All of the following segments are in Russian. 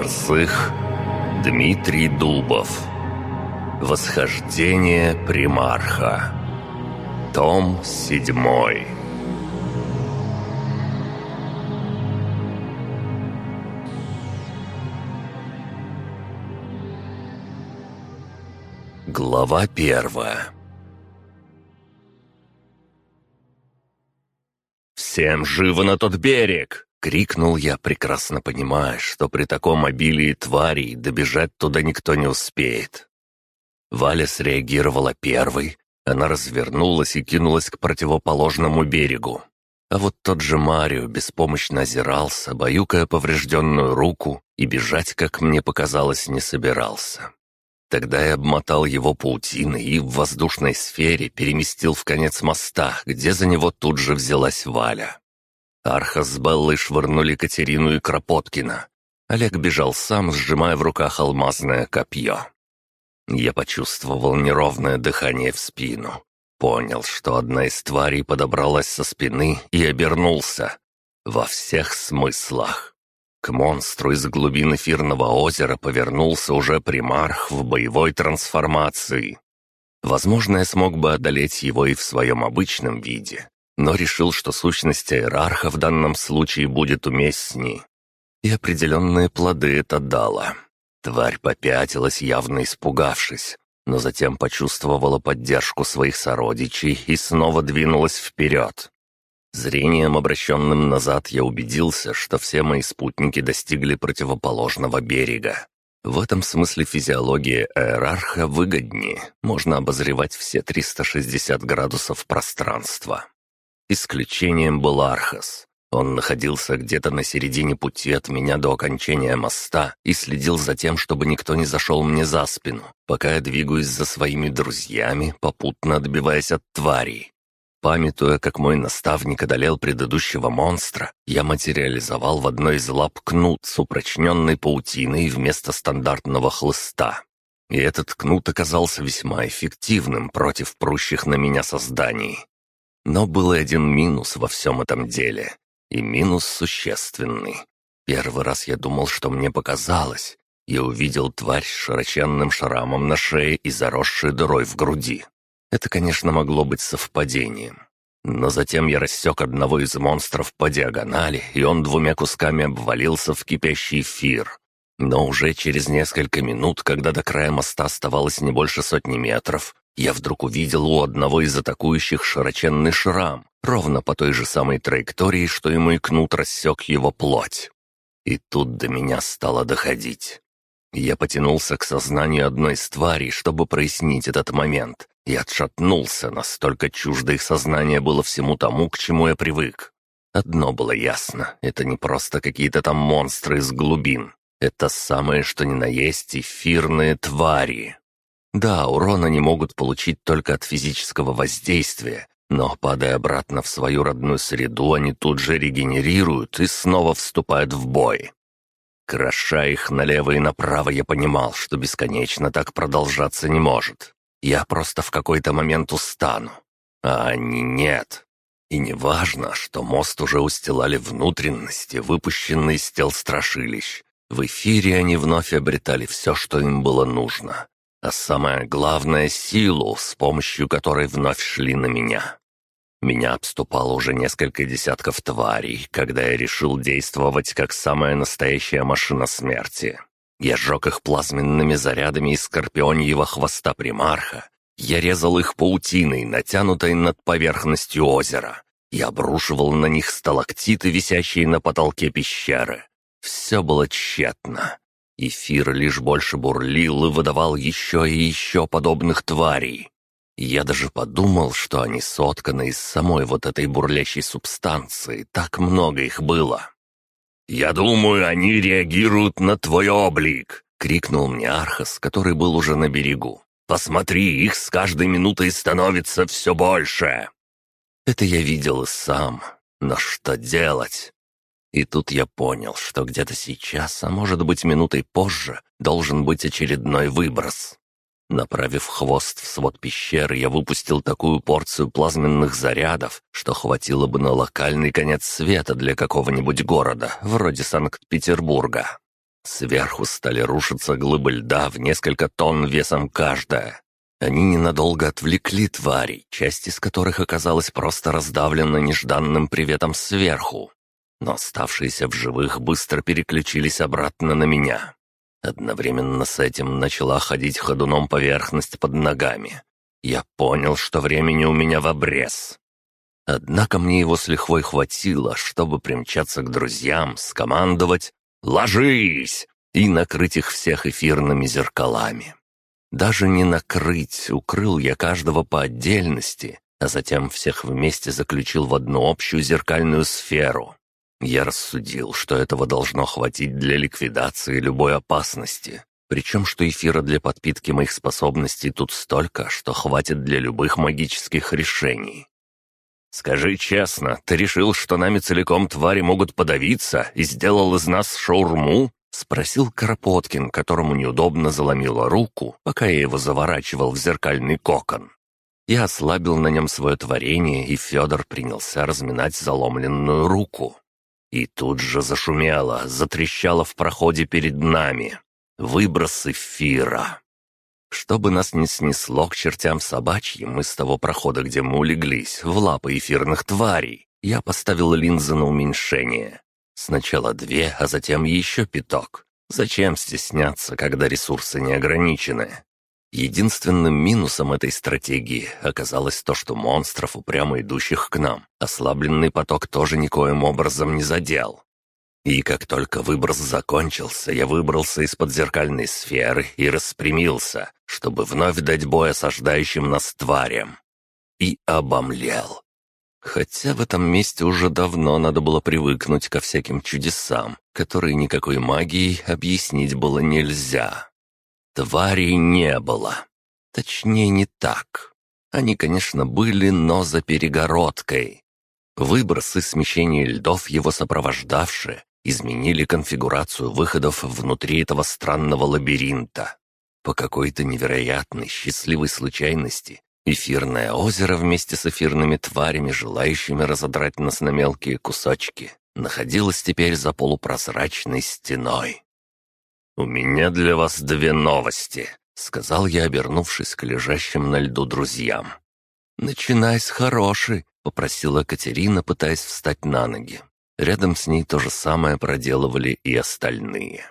Борзых, Дмитрий Дубов. Восхождение примарха. Том 7. Глава 1. «Всем живо на тот берег!» — крикнул я, прекрасно понимая, что при таком обилии тварей добежать туда никто не успеет. Валя среагировала первой, она развернулась и кинулась к противоположному берегу. А вот тот же Марио беспомощно озирался, баюкая поврежденную руку, и бежать, как мне показалось, не собирался. Тогда я обмотал его паутиной и в воздушной сфере переместил в конец моста, где за него тут же взялась Валя. Архас с Беллой швырнули Катерину и Кропоткина. Олег бежал сам, сжимая в руках алмазное копье. Я почувствовал неровное дыхание в спину. Понял, что одна из тварей подобралась со спины и обернулся. Во всех смыслах. К монстру из глубин эфирного озера повернулся уже примарх в боевой трансформации. Возможно, я смог бы одолеть его и в своем обычном виде, но решил, что сущность иерарха в данном случае будет уместней. И определенные плоды это дало. Тварь попятилась, явно испугавшись, но затем почувствовала поддержку своих сородичей и снова двинулась вперед. Зрением, обращенным назад, я убедился, что все мои спутники достигли противоположного берега. В этом смысле физиология иерарха выгоднее, можно обозревать все 360 градусов пространства. Исключением был Архас. Он находился где-то на середине пути от меня до окончания моста и следил за тем, чтобы никто не зашел мне за спину, пока я двигаюсь за своими друзьями, попутно отбиваясь от тварей. Памятуя, как мой наставник одолел предыдущего монстра, я материализовал в одной из лап кнут с упрочненной паутиной вместо стандартного хлыста. И этот кнут оказался весьма эффективным против прущих на меня созданий. Но был и один минус во всем этом деле. И минус существенный. Первый раз я думал, что мне показалось. Я увидел тварь с широченным шрамом на шее и заросшей дырой в груди. Это, конечно, могло быть совпадением. Но затем я рассек одного из монстров по диагонали, и он двумя кусками обвалился в кипящий эфир. Но уже через несколько минут, когда до края моста оставалось не больше 100 метров, я вдруг увидел у одного из атакующих широченный шрам, ровно по той же самой траектории, что и мой кнут рассек его плоть. И тут до меня стало доходить. Я потянулся к сознанию одной из тварей, чтобы прояснить этот момент, и отшатнулся, настолько чуждо их сознание было всему тому, к чему я привык. Одно было ясно — это не просто какие-то там монстры из глубин. Это самое что ни на есть эфирные твари. Да, урон они могут получить только от физического воздействия, но, падая обратно в свою родную среду, они тут же регенерируют и снова вступают в бой. Кроша их налево и направо, я понимал, что бесконечно так продолжаться не может. Я просто в какой-то момент устану. А они нет. И не важно, что мост уже устилали внутренности, выпущенные из тел страшилищ. В эфире они вновь обретали все, что им было нужно. А самое главное — силу, с помощью которой вновь шли на меня. Меня обступало уже несколько десятков тварей, когда я решил действовать как самая настоящая машина смерти. Я сжег их плазменными зарядами из скорпионьего хвоста примарха. Я резал их паутиной, натянутой над поверхностью озера. Я обрушивал на них сталактиты, висящие на потолке пещеры. Все было тщетно. Эфир лишь больше бурлил и выдавал еще и еще подобных тварей. Я даже подумал, что они сотканы из самой вот этой бурлящей субстанции, так много их было. «Я думаю, они реагируют на твой облик!» — крикнул мне Архас, который был уже на берегу. «Посмотри, их с каждой минутой становится все больше!» Это я видел и сам, но что делать? И тут я понял, что где-то сейчас, а может быть минутой позже, должен быть очередной выброс. Направив хвост в свод пещеры, я выпустил такую порцию плазменных зарядов, что хватило бы на локальный конец света для какого-нибудь города, вроде Санкт-Петербурга. Сверху стали рушиться глыбы льда в несколько тонн весом каждая. Они ненадолго отвлекли тварей, часть из которых оказалась просто раздавлена нежданным приветом сверху. Но оставшиеся в живых быстро переключились обратно на меня. Одновременно с этим начала ходить ходуном поверхность под ногами. Я понял, что времени у меня в обрез. Однако мне его с лихвой хватило, чтобы примчаться к друзьям, скомандовать «Ложись!» и накрыть их всех эфирными зеркалами. Даже не накрыть, укрыл я каждого по отдельности, а затем всех вместе заключил в одну общую зеркальную сферу. Я рассудил, что этого должно хватить для ликвидации любой опасности, причем что эфира для подпитки моих способностей тут столько, что хватит для любых магических решений. «Скажи честно, ты решил, что нами целиком твари могут подавиться и сделал из нас шаурму?» — спросил Кропоткин, которому неудобно заломило руку, пока я его заворачивал в зеркальный кокон. Я ослабил на нем свое творение, и Федор принялся разминать заломленную руку. И тут же зашумело, затрещало в проходе перед нами. Выброс эфира. Чтобы нас не снесло к чертям собачьим из того прохода, где мы улеглись, в лапы эфирных тварей, я поставил линзы на уменьшение. Сначала 2, а затем еще 5. Зачем стесняться, когда ресурсы не ограничены? Единственным минусом этой стратегии оказалось то, что монстров, упрямо идущих к нам, ослабленный поток тоже никоим образом не задел. И как только выброс закончился, я выбрался из-под зеркальной сферы и распрямился, чтобы вновь дать бой осаждающим нас тварям. И обомлел. Хотя в этом месте уже давно надо было привыкнуть ко всяким чудесам, которые никакой магией объяснить было нельзя. Тварей не было. Точнее, не так. Они, конечно, были, но за перегородкой. Выбросы смещения льдов, его сопровождавшие, изменили конфигурацию выходов внутри этого странного лабиринта. По какой-то невероятной, счастливой случайности эфирное озеро вместе с эфирными тварями, желающими разодрать нас на мелкие кусочки, находилось теперь за полупрозрачной стеной. «У меня для вас 2 новости», — сказал я, обернувшись к лежащим на льду друзьям. «Начинай с хорошей», — попросила Катерина, пытаясь встать на ноги. Рядом с ней то же самое проделывали и остальные.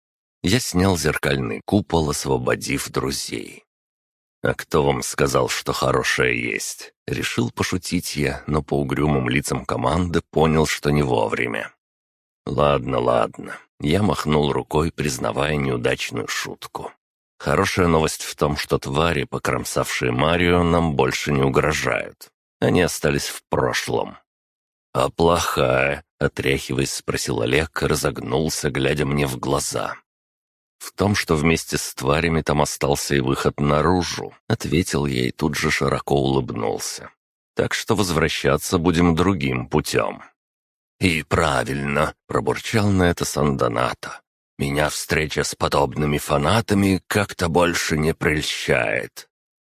Я снял зеркальный купол, освободив друзей. «А кто вам сказал, что хорошее есть?» Решил пошутить я, но по угрюмым лицам команды понял, что не вовремя. «Ладно, ладно». Я махнул рукой, признавая неудачную шутку. Хорошая новость в том, что твари, покромсавшие Марио, нам больше не угрожают. Они остались в прошлом. «А плохая?» — отряхиваясь, спросил Олег и разогнулся, глядя мне в глаза. «В том, что вместе с тварями там остался и выход наружу», — ответил я и тут же широко улыбнулся. «Так что возвращаться будем другим путем». «И правильно», — пробурчал на это Сандоната. «Меня встреча с подобными фанатами как-то больше не прельщает».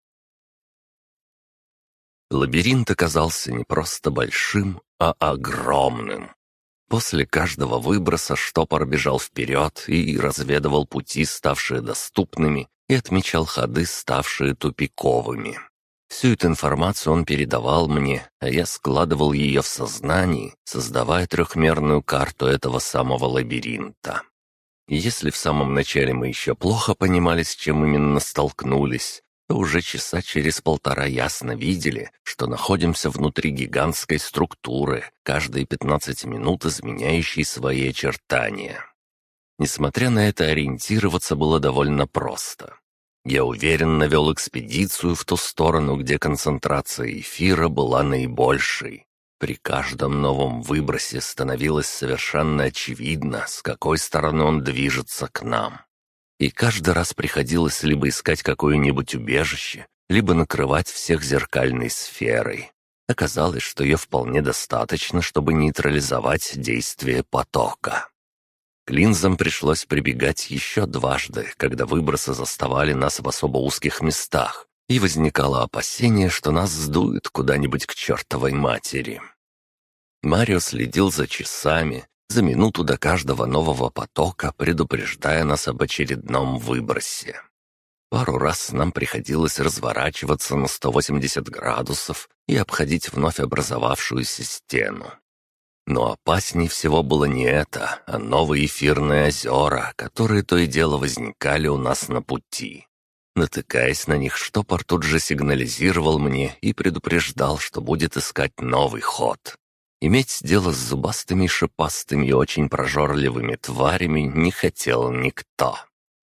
Лабиринт оказался не просто большим, а огромным. После каждого выброса штопор бежал вперед и разведывал пути, ставшие доступными, и отмечал ходы, ставшие тупиковыми. Всю эту информацию он передавал мне, а я складывал ее в сознании, создавая трехмерную карту этого самого лабиринта. И если в самом начале мы еще плохо понимали, с чем именно столкнулись, то уже часа через 1,5 ясно видели, что находимся внутри гигантской структуры, каждые 15 минут изменяющей свои очертания. Несмотря на это, ориентироваться было довольно просто. Я уверенно вел экспедицию в ту сторону, где концентрация эфира была наибольшей. При каждом новом выбросе становилось совершенно очевидно, с какой стороны он движется к нам. И каждый раз приходилось либо искать какое-нибудь убежище, либо накрывать всех зеркальной сферой. Оказалось, что ее вполне достаточно, чтобы нейтрализовать действие потока. К линзам пришлось прибегать еще дважды, когда выбросы заставали нас в особо узких местах, и возникало опасение, что нас сдует куда-нибудь к чертовой матери. Марио следил за часами, за минуту до каждого нового потока предупреждая нас об очередном выбросе. Пару раз нам приходилось разворачиваться на 180 градусов и обходить вновь образовавшуюся стену. Но опаснее всего было не это, а новые эфирные озера, которые то и дело возникали у нас на пути. Натыкаясь на них, штопор тут же сигнализировал мне и предупреждал, что будет искать новый ход. Иметь дело с зубастыми, шипастыми и очень прожорливыми тварями не хотел никто.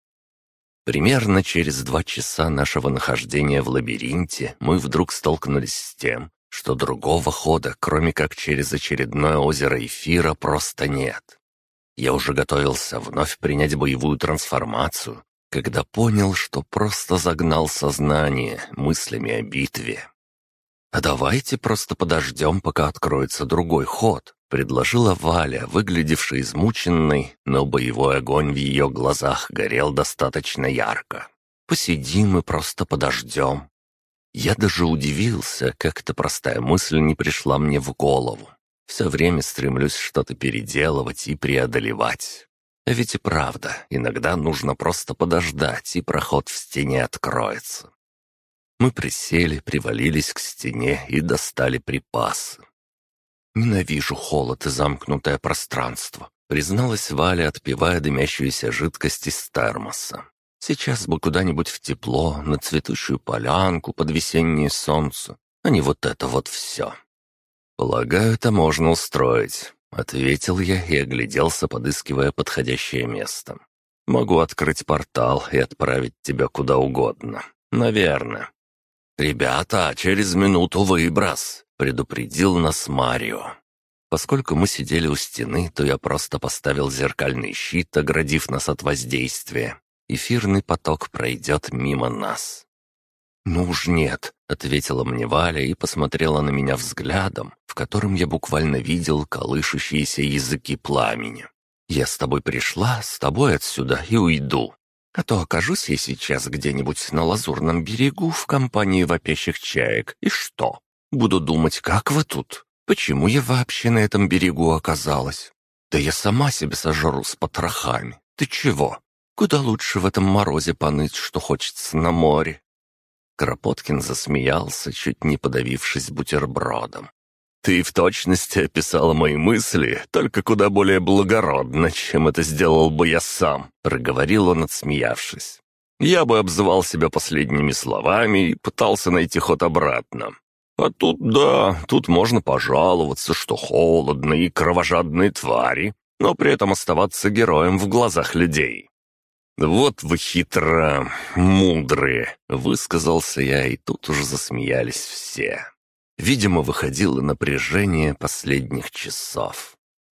Примерно через 2 часа нашего нахождения в лабиринте мы вдруг столкнулись с тем, что другого хода, кроме как через очередное озеро эфира, просто нет. Я уже готовился вновь принять боевую трансформацию, когда понял, что просто загнал сознание мыслями о битве. «А давайте просто подождем, пока откроется другой ход», — предложила Валя, выглядевшая измученной, но боевой огонь в ее глазах горел достаточно ярко. «Посидим и просто подождем». Я даже удивился, как эта простая мысль не пришла мне в голову. Все время стремлюсь что-то переделывать и преодолевать. А ведь и правда, иногда нужно просто подождать, и проход в стене откроется. Мы присели, привалились к стене и достали припасы. «Ненавижу холод и замкнутое пространство», — призналась Валя, отпивая дымящуюся жидкость из термоса. «Сейчас бы куда-нибудь в тепло, на цветущую полянку под весеннее солнце, а не вот это вот все». «Полагаю, это можно устроить», — ответил я и огляделся, подыскивая подходящее место. «Могу открыть портал и отправить тебя куда угодно. Наверное». «Ребята, через минуту выброс», — предупредил нас Марио. Поскольку мы сидели у стены, то я просто поставил зеркальный щит, оградив нас от воздействия. Эфирный поток пройдет мимо нас. «Ну уж нет», — ответила мне Валя и посмотрела на меня взглядом, в котором я буквально видел колышущиеся языки пламени. «Я с тобой пришла, с тобой отсюда и уйду. А то окажусь я сейчас где-нибудь на Лазурном берегу в компании вопящих чаек. И что? Буду думать, как вы тут? Почему я вообще на этом берегу оказалась? Да я сама себя сожру с потрохами. Ты чего? Куда лучше в этом морозе поныть, что хочется на море?» Кропоткин засмеялся, чуть не подавившись бутербродом. «Ты в точности описала мои мысли, только куда более благородно, чем это сделал бы я сам», — проговорил он, отсмеявшись. «Я бы обзывал себя последними словами и пытался найти ход обратно. А тут, да, тут можно пожаловаться, что холодно и кровожадные твари, но при этом оставаться героем в глазах людей». «Вот вы хитро мудрые», — высказался я, и тут уже засмеялись все. Видимо, выходило напряжение последних часов.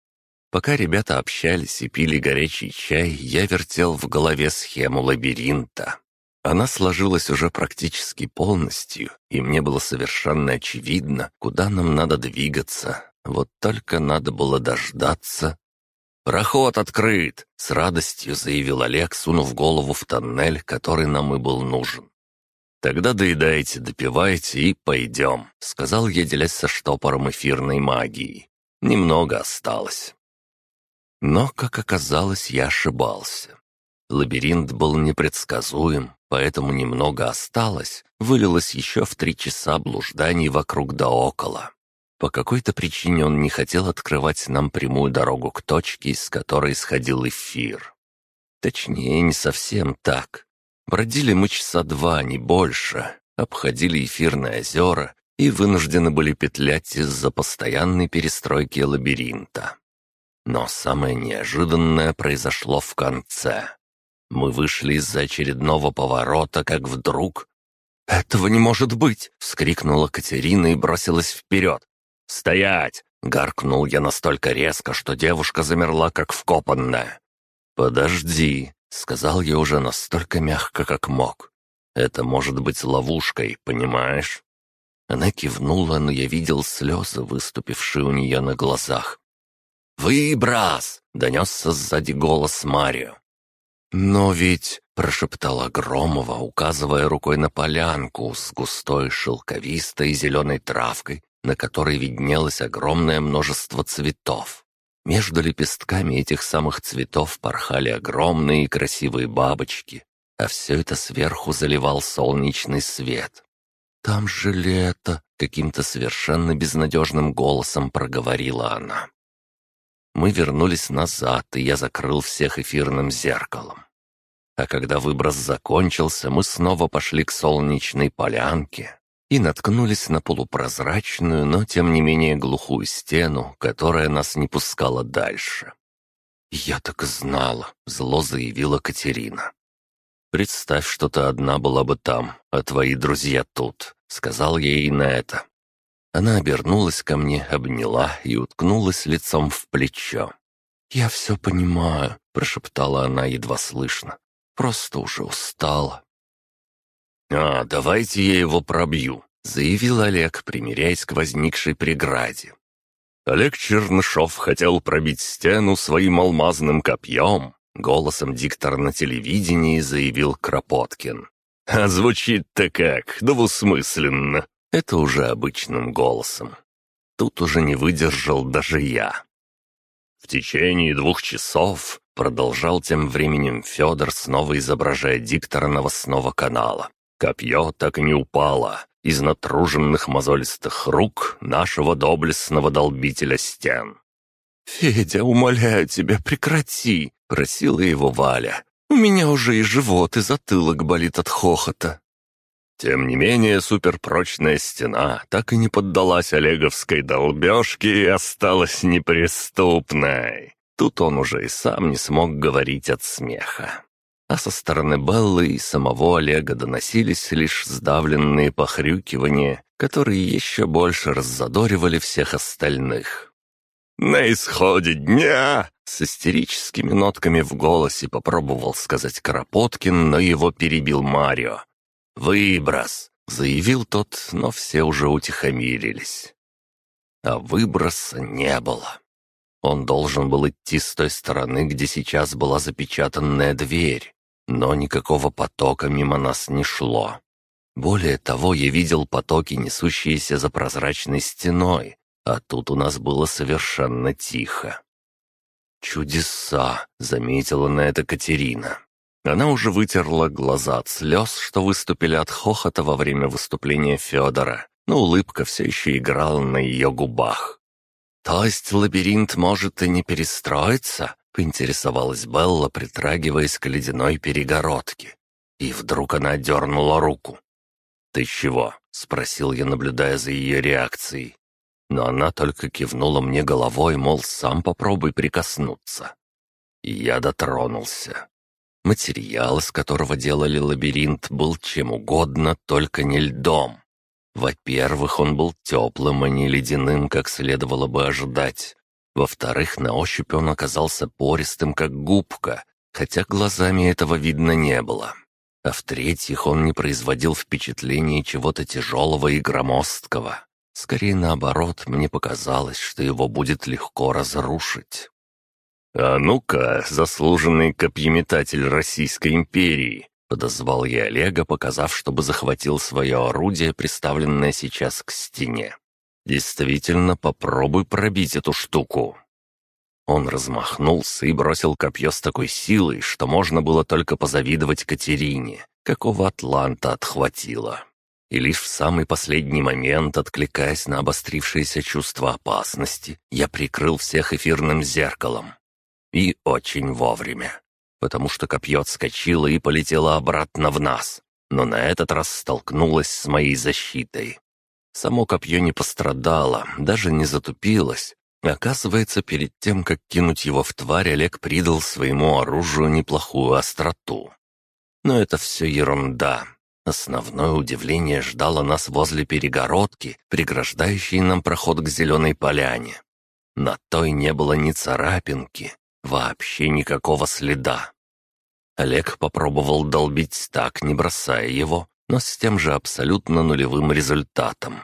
Пока ребята общались и пили горячий чай, я вертел в голове схему лабиринта. Она сложилась уже практически полностью, и мне было совершенно очевидно, куда нам надо двигаться. Вот только надо было дождаться. «Проход открыт!» — с радостью заявил Олег, сунув голову в тоннель, который нам и был нужен. «Тогда доедайте, допивайте и пойдем», — сказал я, делясь со штопором эфирной магии. «Немного осталось». Но, как оказалось, я ошибался. Лабиринт был непредсказуем, поэтому немного осталось, вылилось еще в 3 часа блужданий вокруг да около. По какой-то причине он не хотел открывать нам прямую дорогу к точке, из которой исходил эфир. Точнее, не совсем так. Бродили мы часа 2, не больше, обходили эфирные озера и вынуждены были петлять из-за постоянной перестройки лабиринта. Но самое неожиданное произошло в конце. Мы вышли из-за очередного поворота, как вдруг... «Этого не может быть!» — вскрикнула Катерина и бросилась вперед. «Стоять!» — гаркнул я настолько резко, что девушка замерла, как вкопанная. «Подожди!» — сказал я уже настолько мягко, как мог. «Это может быть ловушкой, понимаешь?» Она кивнула, но я видел слезы, выступившие у нее на глазах. «Выброс!» — донесся сзади голос Марио. «Но ведь...» — прошептала Громова, указывая рукой на полянку с густой шелковистой зеленой травкой, на которой виднелось огромное множество цветов. Между лепестками этих самых цветов порхали огромные и красивые бабочки, а все это сверху заливал солнечный свет. «Там же лето!» — каким-то совершенно безнадежным голосом проговорила она. Мы вернулись назад, и я закрыл всех эфирным зеркалом. А когда выброс закончился, мы снова пошли к солнечной полянке и наткнулись на полупрозрачную, но тем не менее глухую стену, которая нас не пускала дальше. «Я так и знала», — зло заявила Катерина. «Представь, что ты одна была бы там, а твои друзья тут», — сказал я ей на это. Она обернулась ко мне, обняла и уткнулась лицом в плечо. «Я все понимаю», — прошептала она едва слышно. «Просто уже устала». «Давайте я его пробью», — заявил Олег, примиряясь к возникшей преграде. Олег Чернышов хотел пробить стену своим алмазным копьем, голосом диктора на телевидении заявил Кропоткин. «А звучит-то как, двусмысленно». Это уже обычным голосом. Тут уже не выдержал даже я. В течение 2 часов продолжал тем временем Федор, снова изображая диктора новостного канала. Копье так и не упало из натруженных мозолистых рук нашего доблестного долбителя стен. «Федя, умоляю тебя, прекрати!» — просила его Валя. «У меня уже и живот, и затылок болит от хохота». Тем не менее, суперпрочная стена так и не поддалась олеговской долбежке и осталась неприступной. Тут он уже и сам не смог говорить от смеха. А со стороны Беллы и самого Олега доносились лишь сдавленные похрюкивания, которые еще больше раззадоривали всех остальных. «На исходе дня!» — с истерическими нотками в голосе попробовал сказать Кропоткин, но его перебил Марио. «Выброс!» — заявил тот, но все уже утихомирились. А выброса не было. Он должен был идти с той стороны, где сейчас была запечатанная дверь, но никакого потока мимо нас не шло. Более того, я видел потоки, несущиеся за прозрачной стеной, а тут у нас было совершенно тихо. «Чудеса!» — заметила на это Катерина. Она уже вытерла глаза от слез, что выступили от хохота во время выступления Федора, но улыбка все еще играла на ее губах. «То есть лабиринт может и не перестроиться?» — поинтересовалась Белла, притрагиваясь к ледяной перегородке. И вдруг она дернула руку. «Ты чего?» — спросил я, наблюдая за ее реакцией. Но она только кивнула мне головой, мол, сам попробуй прикоснуться. И я дотронулся. Материал, из которого делали лабиринт, был чем угодно, только не льдом. Во-первых, он был теплым, а не ледяным, как следовало бы ожидать. Во-вторых, на ощупь он оказался пористым, как губка, хотя глазами этого видно не было. А в-третьих, он не производил впечатления чего-то тяжелого и громоздкого. Скорее наоборот, мне показалось, что его будет легко разрушить. «А ну-ка, заслуженный копьеметатель Российской империи!» — подозвал я Олега, показав, чтобы захватил свое орудие, приставленное сейчас к стене. «Действительно, попробуй пробить эту штуку!» Он размахнулся и бросил копье с такой силой, что можно было только позавидовать Катерине, какого атланта отхватило. И лишь в самый последний момент, откликаясь на обострившееся чувство опасности, я прикрыл всех эфирным зеркалом. И очень вовремя, потому что копье отскочило и полетело обратно в нас, но на этот раз столкнулось с моей защитой. Само копье не пострадало, даже не затупилось. Оказывается, перед тем, как кинуть его в тварь, Олег придал своему оружию неплохую остроту. Но это все ерунда. Основное удивление ждало нас возле перегородки, преграждающей нам проход к зеленой поляне. На той не было ни царапинки, вообще никакого следа. Олег попробовал долбить так, не бросая его, но с тем же абсолютно нулевым результатом.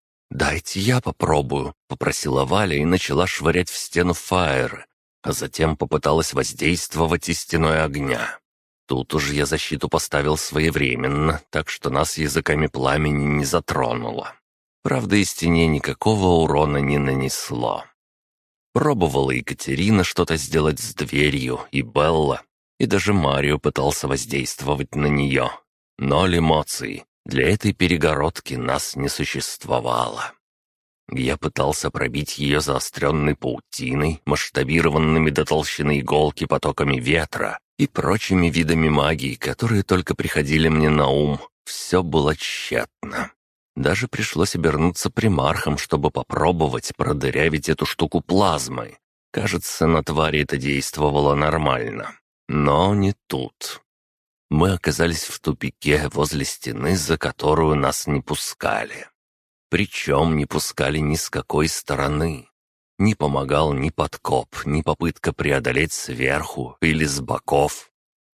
«Дайте я попробую», — попросила Валя и начала швырять в стену фаеры, а затем попыталась воздействовать и стеной огня. Тут уж я защиту поставил своевременно, так что нас языками пламени не затронуло. Правда, и стене никакого урона не нанесло. Пробовала Екатерина что-то сделать с дверью, и Белла, и даже Марио пытался воздействовать на нее. Ноль эмоций. Для этой перегородки нас не существовало. Я пытался пробить ее заостренной паутиной, масштабированными до толщины иголки потоками ветра и прочими видами магии, которые только приходили мне на ум. Все было тщетно. Даже пришлось обернуться примархом, чтобы попробовать продырявить эту штуку плазмой. Кажется, на твари это действовало нормально. Но не тут. Мы оказались в тупике возле стены, за которую нас не пускали. Причем не пускали ни с какой стороны. Не помогал ни подкоп, ни попытка преодолеть сверху или с боков.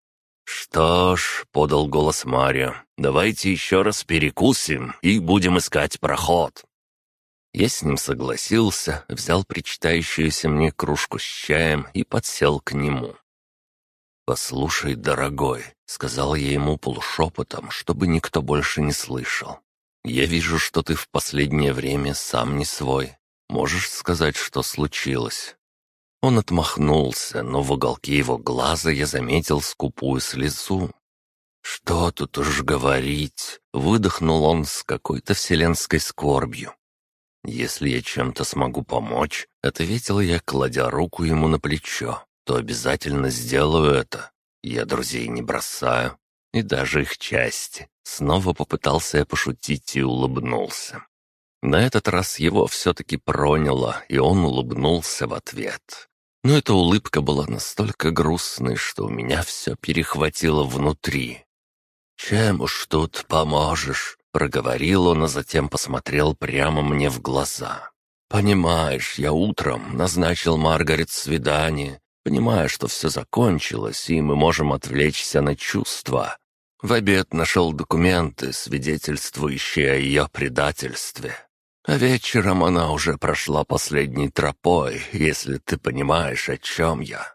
«Что ж», — подал голос Марио, — «давайте еще раз перекусим и будем искать проход». Я с ним согласился, взял причитающуюся мне кружку с чаем и подсел к нему. «Послушай, дорогой», — сказал я ему полушепотом, чтобы никто больше не слышал. «Я вижу, что ты в последнее время сам не свой. Можешь сказать, что случилось?» Он отмахнулся, но в уголке его глаза я заметил скупую слезу. «Что тут уж говорить?» — выдохнул он с какой-то вселенской скорбью. «Если я чем-то смогу помочь», — ответил я, кладя руку ему на плечо, «то обязательно сделаю это. Я друзей не бросаю, и даже их части». Снова попытался я пошутить и улыбнулся. На этот раз его все-таки проняло, и он улыбнулся в ответ. Но эта улыбка была настолько грустной, что у меня все перехватило внутри. «Чем уж тут поможешь?» — проговорил он, а затем посмотрел прямо мне в глаза. «Понимаешь, я утром назначил Маргарет свидание, понимая, что все закончилось, и мы можем отвлечься на чувства. В обед нашел документы, свидетельствующие о ее предательстве. А вечером она уже прошла последней тропой, если ты понимаешь, о чем я.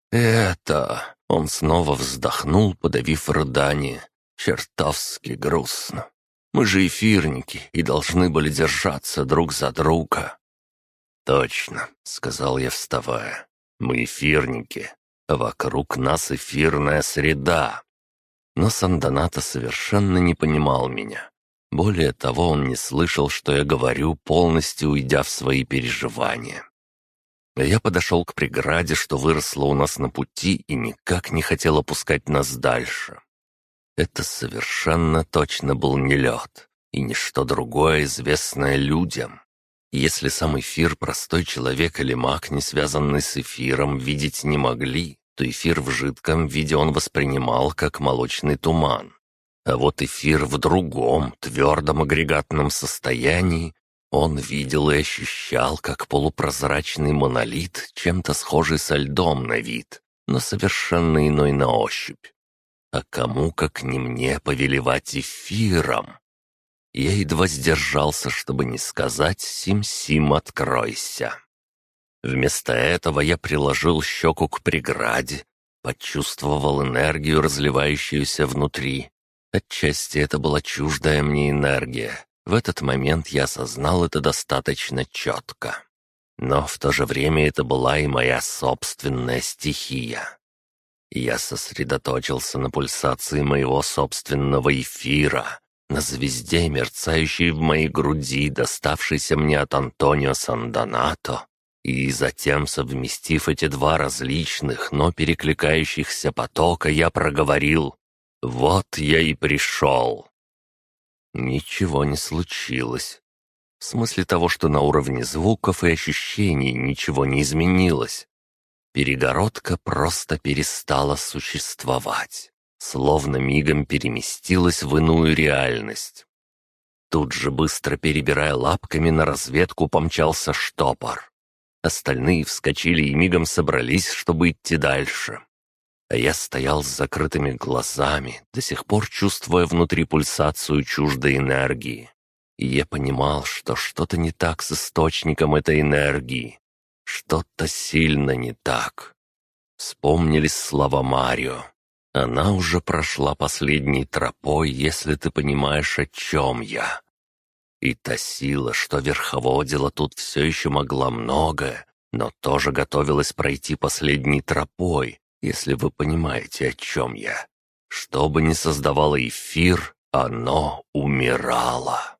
Это...» Он снова вздохнул, подавив рыдание. «Чертовски грустно. Мы же эфирники и должны были держаться друг за друга». «Точно», — сказал я, вставая. «Мы эфирники, а вокруг нас эфирная среда». Но Сандонато совершенно не понимал меня. Более того, он не слышал, что я говорю, полностью уйдя в свои переживания. Я подошел к преграде, что выросла у нас на пути, и никак не хотел опускать нас дальше. Это совершенно точно был не лед, и ничто другое, известное людям. Если сам эфир простой человек или маг, не связанный с эфиром, видеть не могли, то эфир в жидком виде он воспринимал как молочный туман. А вот эфир в другом, твердом агрегатном состоянии он видел и ощущал как полупрозрачный монолит, чем-то схожий со льдом на вид, но совершенно иной на ощупь. А кому, как не мне, повелевать эфиром? Я едва сдержался, чтобы не сказать «Сим-Сим, откройся». Вместо этого я приложил щеку к преграде, почувствовал энергию, разливающуюся внутри. Отчасти это была чуждая мне энергия. В этот момент я осознал это достаточно четко. Но в то же время это была и моя собственная стихия. Я сосредоточился на пульсации моего собственного эфира, на звезде, мерцающей в моей груди, доставшейся мне от Антонио Сандонато, и затем, совместив эти два различных, но перекликающихся потока, я проговорил: «Вот я и пришел». Ничего не случилось. В смысле того, что на уровне звуков и ощущений ничего не изменилось. Перегородка просто перестала существовать, словно мигом переместилась в иную реальность. Тут же, быстро перебирая лапками, на разведку помчался штопор. Остальные вскочили и мигом собрались, чтобы идти дальше. А я стоял с закрытыми глазами, до сих пор чувствуя внутри пульсацию чуждой энергии. И я понимал, что что-то не так с источником этой энергии. Что-то сильно не так. Вспомнились слова Марио. Она уже прошла последней тропой, если ты понимаешь, о чем я. И та сила, что верховодила тут, все еще могла многое, но тоже готовилось пройти последней тропой, если вы понимаете, о чем я. Что бы ни создавало эфир, оно умирало.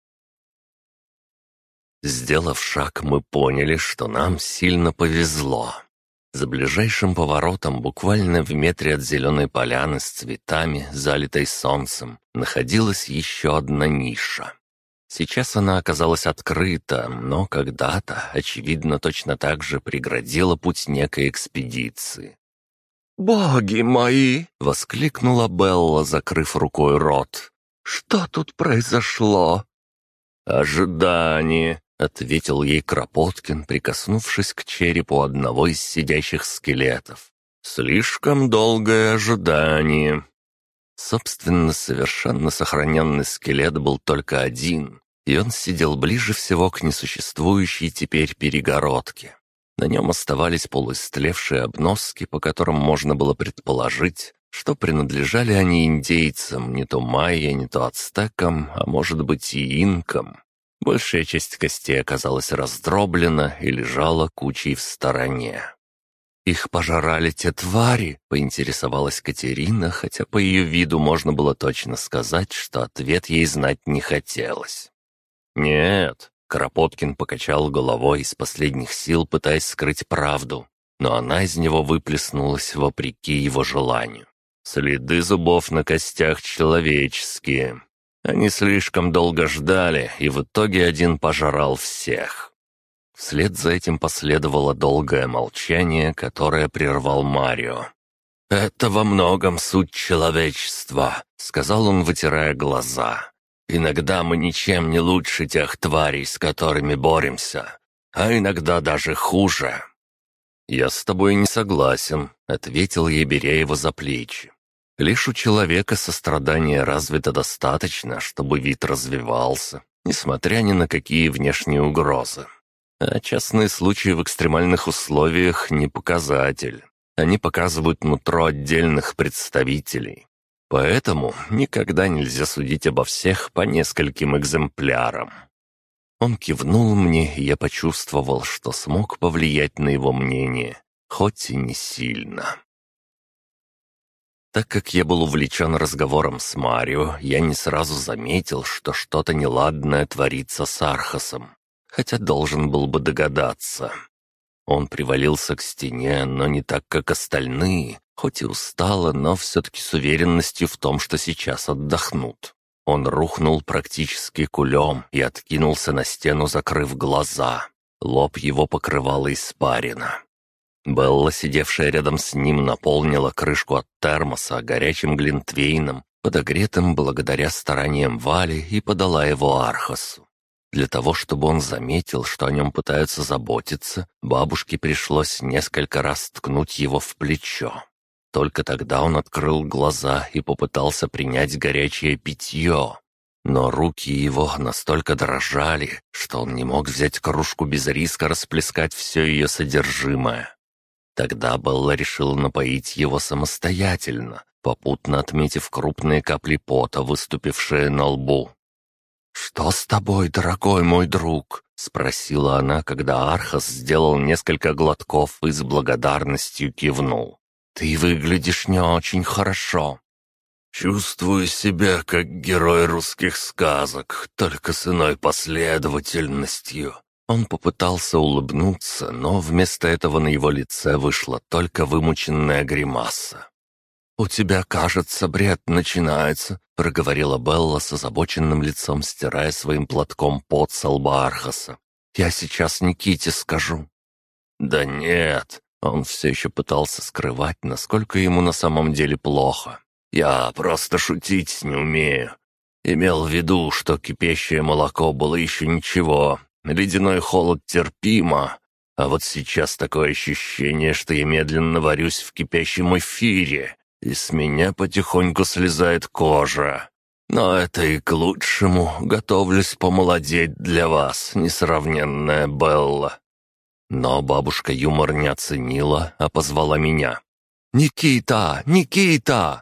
Сделав шаг, мы поняли, что нам сильно повезло. За ближайшим поворотом, буквально в метре от зеленой поляны с цветами, залитой солнцем, находилась еще одна ниша. Сейчас она оказалась открыта, но когда-то, очевидно, точно так же преградила путь некой экспедиции. «Боги мои!» — воскликнула Белла, закрыв рукой рот. «Что тут произошло?» «Ожидание», — ответил ей Кропоткин, прикоснувшись к черепу одного из сидящих скелетов. «Слишком долгое ожидание». Собственно, совершенно сохраненный скелет был только один, и он сидел ближе всего к несуществующей теперь перегородке. На нем оставались полуистлевшие обноски, по которым можно было предположить, что принадлежали они индейцам, не то майя, не то ацтекам, а может быть и инкам. Большая часть костей оказалась раздроблена и лежала кучей в стороне. «Их пожрали те твари?» — поинтересовалась Катерина, хотя по ее виду можно было точно сказать, что ответ ей знать не хотелось. «Нет», — Кропоткин покачал головой из последних сил, пытаясь скрыть правду, но она из него выплеснулась вопреки его желанию. «Следы зубов на костях человеческие. Они слишком долго ждали, и в итоге один пожрал всех». Вслед за этим последовало долгое молчание, которое прервал Марио. «Это во многом суть человечества», — сказал он, вытирая глаза. «Иногда мы ничем не лучше тех тварей, с которыми боремся, а иногда даже хуже». «Я с тобой не согласен», — ответил я, беря его за плечи. «Лишь у человека сострадания развито достаточно, чтобы вид развивался, несмотря ни на какие внешние угрозы. А частные случаи в экстремальных условиях не показатель. Они показывают нутро отдельных представителей. Поэтому никогда нельзя судить обо всех по нескольким экземплярам». Он кивнул мне, и я почувствовал, что смог повлиять на его мнение, хоть и не сильно. Так как я был увлечен разговором с Марио, я не сразу заметил, что что-то неладное творится с Архасом, хотя должен был бы догадаться. Он привалился к стене, но не так, как остальные, хоть и устало, но все-таки с уверенностью в том, что сейчас отдохнут. Он рухнул практически кулем и откинулся на стену, закрыв глаза. Лоб его покрывала испарина. Белла, сидевшая рядом с ним, наполнила крышку от термоса горячим глинтвейном, подогретым благодаря стараниям Вали, и подала его Архасу. Для того, чтобы он заметил, что о нем пытаются заботиться, бабушке пришлось несколько раз ткнуть его в плечо. Только тогда он открыл глаза и попытался принять горячее питье. Но руки его настолько дрожали, что он не мог взять кружку без риска расплескать все ее содержимое. Тогда Белла решила напоить его самостоятельно, попутно отметив крупные капли пота, выступившие на лбу. «Что с тобой, дорогой мой друг?» — спросила она, когда Архас сделал несколько глотков и с благодарностью кивнул. «Ты выглядишь не очень хорошо». «Чувствую себя как герой русских сказок, только с иной последовательностью». Он попытался улыбнуться, но вместо этого на его лице вышла только вымученная гримаса. «У тебя, кажется, бред начинается», — проговорила Белла с озабоченным лицом, стирая своим платком пот со лба Архаса. «Я сейчас Никите скажу». «Да нет», — он все еще пытался скрывать, насколько ему на самом деле плохо. «Я просто шутить не умею. Имел в виду, что кипящее молоко было еще ничего, ледяной холод терпимо, а вот сейчас такое ощущение, что я медленно варюсь в кипящем эфире, и с меня потихоньку слезает кожа. Но это и к лучшему, готовлюсь помолодеть для вас, несравненная Белла». Но бабушка юмор не оценила, а позвала меня. «Никита! Никита!»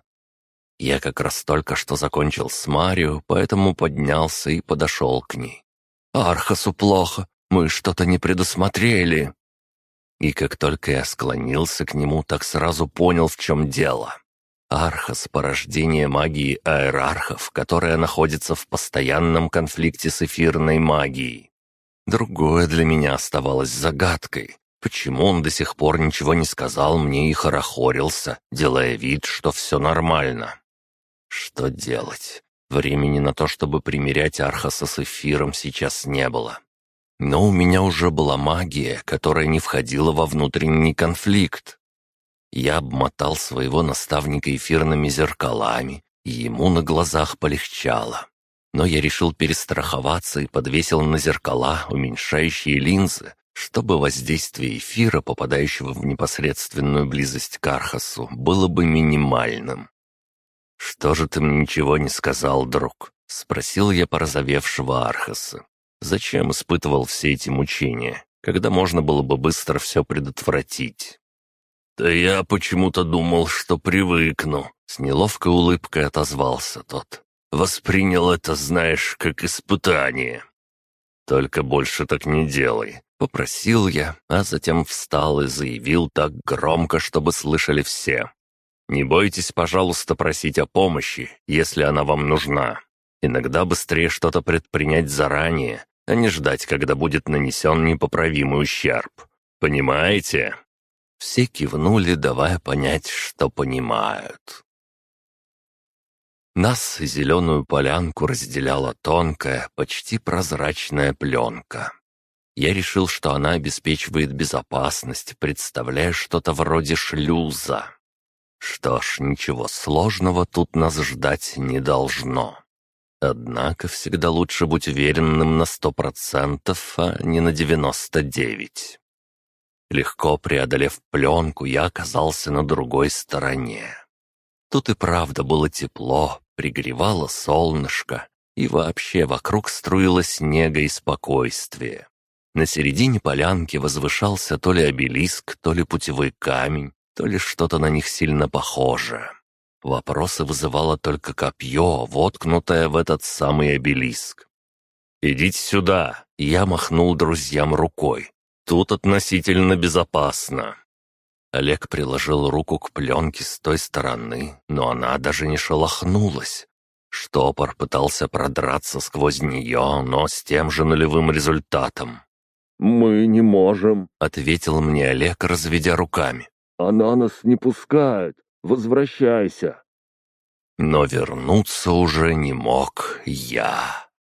Я как раз только что закончил с Марио, поэтому поднялся и подошел к ней. «Архасу плохо, мы что-то не предусмотрели». И как только я склонился к нему, так сразу понял, в чем дело. Архас — порождение магии аэрархов, которая находится в постоянном конфликте с эфирной магией. Другое для меня оставалось загадкой. Почему он до сих пор ничего не сказал мне и хорохорился, делая вид, что все нормально? Что делать? Времени на то, чтобы примирять Архаса с эфиром, сейчас не было. Но у меня уже была магия, которая не входила во внутренний конфликт. Я обмотал своего наставника эфирными зеркалами, и ему на глазах полегчало. Но я решил перестраховаться и подвесил на зеркала уменьшающие линзы, чтобы воздействие эфира, попадающего в непосредственную близость к Архасу, было бы минимальным. «Что же ты мне ничего не сказал, друг?» — спросил я порозовевшего Архаса. «Зачем испытывал все эти мучения, когда можно было бы быстро все предотвратить?» «Да я почему-то думал, что привыкну», — с неловкой улыбкой отозвался тот. «Воспринял это, знаешь, как испытание». «Только больше так не делай», — попросил я, а затем встал и заявил так громко, чтобы слышали все. «Не бойтесь, пожалуйста, просить о помощи, если она вам нужна. Иногда быстрее что-то предпринять заранее, а не ждать, когда будет нанесен непоправимый ущерб. Понимаете?» Все кивнули, давая понять, что понимают. Нас, зеленую полянку, разделяла тонкая, почти прозрачная пленка. Я решил, что она обеспечивает безопасность, представляя что-то вроде шлюза. Что ж, ничего сложного тут нас ждать не должно. Однако всегда лучше быть уверенным на 100%, а не на 99%. Легко преодолев пленку, я оказался на другой стороне. Тут и правда было тепло, пригревало солнышко, и вообще вокруг струилось нега и спокойствие. На середине полянки возвышался то ли обелиск, то ли путевой камень, то ли что-то на них сильно похожее. Вопросы вызывало только копье, воткнутое в этот самый обелиск. «Идите сюда!» — я махнул друзьям рукой. «Тут относительно безопасно». Олег приложил руку к пленке с той стороны, но она даже не шелохнулась. Штопор пытался продраться сквозь нее, но с тем же нулевым результатом. «Мы не можем», — ответил мне Олег, разведя руками. «Она нас не пускает. Возвращайся». Но вернуться уже не мог я.